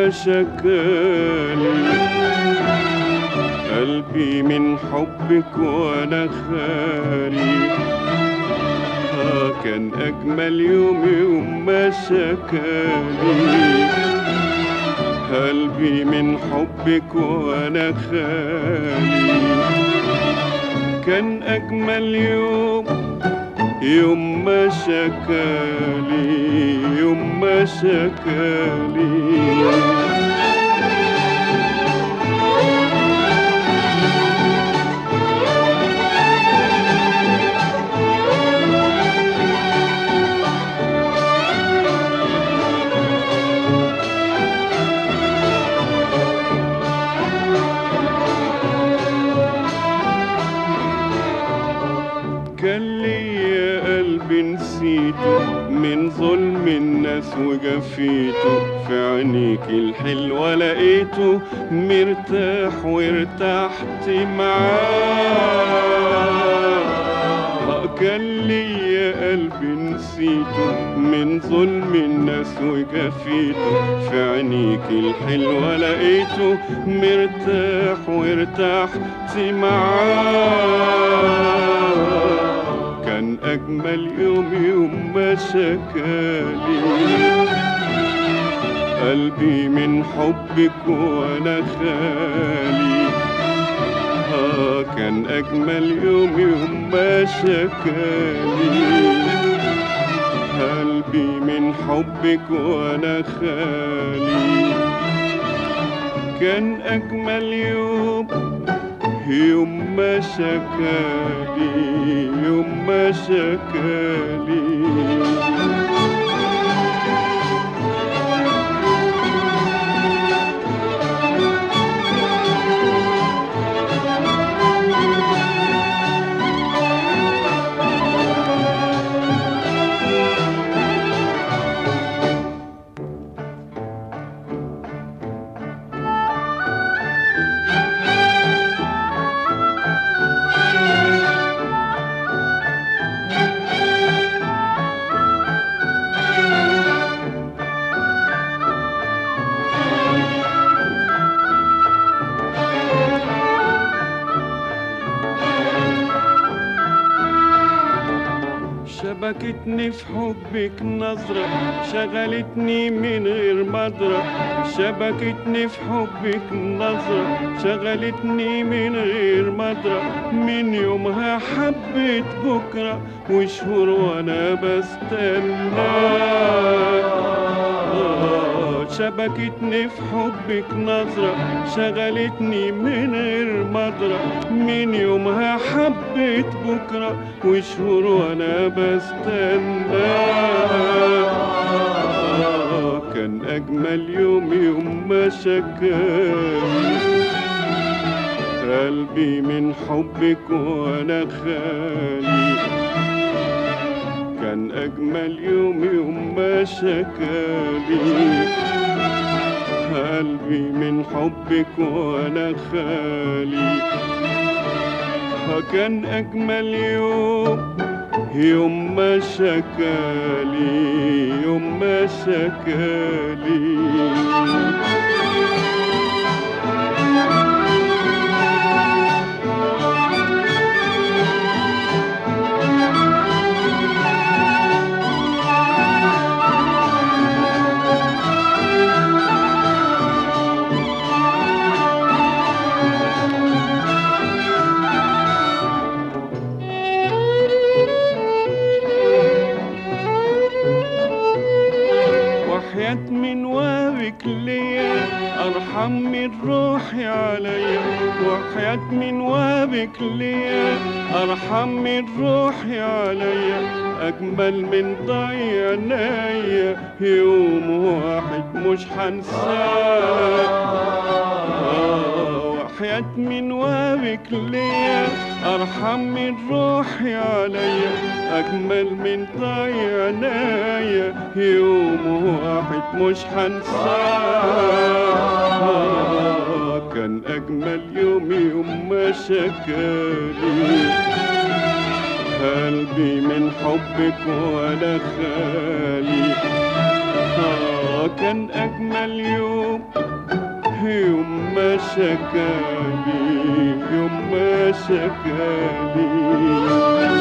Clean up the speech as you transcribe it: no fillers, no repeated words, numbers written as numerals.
ما شكالي، قلبي من حبك وانا خالي. كان اجمل يوم ما شكالي، قلبي من حبك وانا خالي. كان اجمل يوم ما شكالي، يوم ما شكالي. كان ليا قلبي نسيته من ظلم الناس وجفيته، في عينيك الحلوة لقيته مرتاح وارتحت معاه. كان ليا قلبي نسيته من ظلم الناس وجفيته، في عينيك الحلوة لقيته مرتاح وارتحت معاه. كان أجمل يوم ما شكالي، قلبي من حبك وأنا خالي. كان أجمل يوم ما شكالي، قلبي من حبك وأنا خالي. كان أجمل يوم ما شكالي، يوم ما شكالي. شبكتني في حبك نظرة، شغلتني من غير مدرة. شبكتني في حبك نظرة، شغلتني من غير مدرة. من يومها حبيت بكرة وشهور وانا بستناك. شبكتني في حبك نظرة، شغلتني من غير مدرة. من يومها حبيت بكرة وشهور وانا بستناك. كان اجمل يوم ما شكالي، قلبي من حبك وانا خالي. كان اجمل يوم ما شكالي، قلبي من حبك وانا خالي. كان اجمل يوم ما شكالي، يوم ما شكالي. وحياة من وابك ليا أرحم من روحي عليا. وحياة من وابك ليا أرحم من روحي عليا. أجمل من ضيع عينيا يوم واحد مش هنساه. وحياة من وابك ليا أرحم من روحي عليا. أجمل من ضيع عينيا يوم واحد مش هنساه. كان أجمل يوم ما شكالي، قلبي من حبك وأنا خالي. كان أجمل يوم يوم ما شكالي، يوم ما شكالي.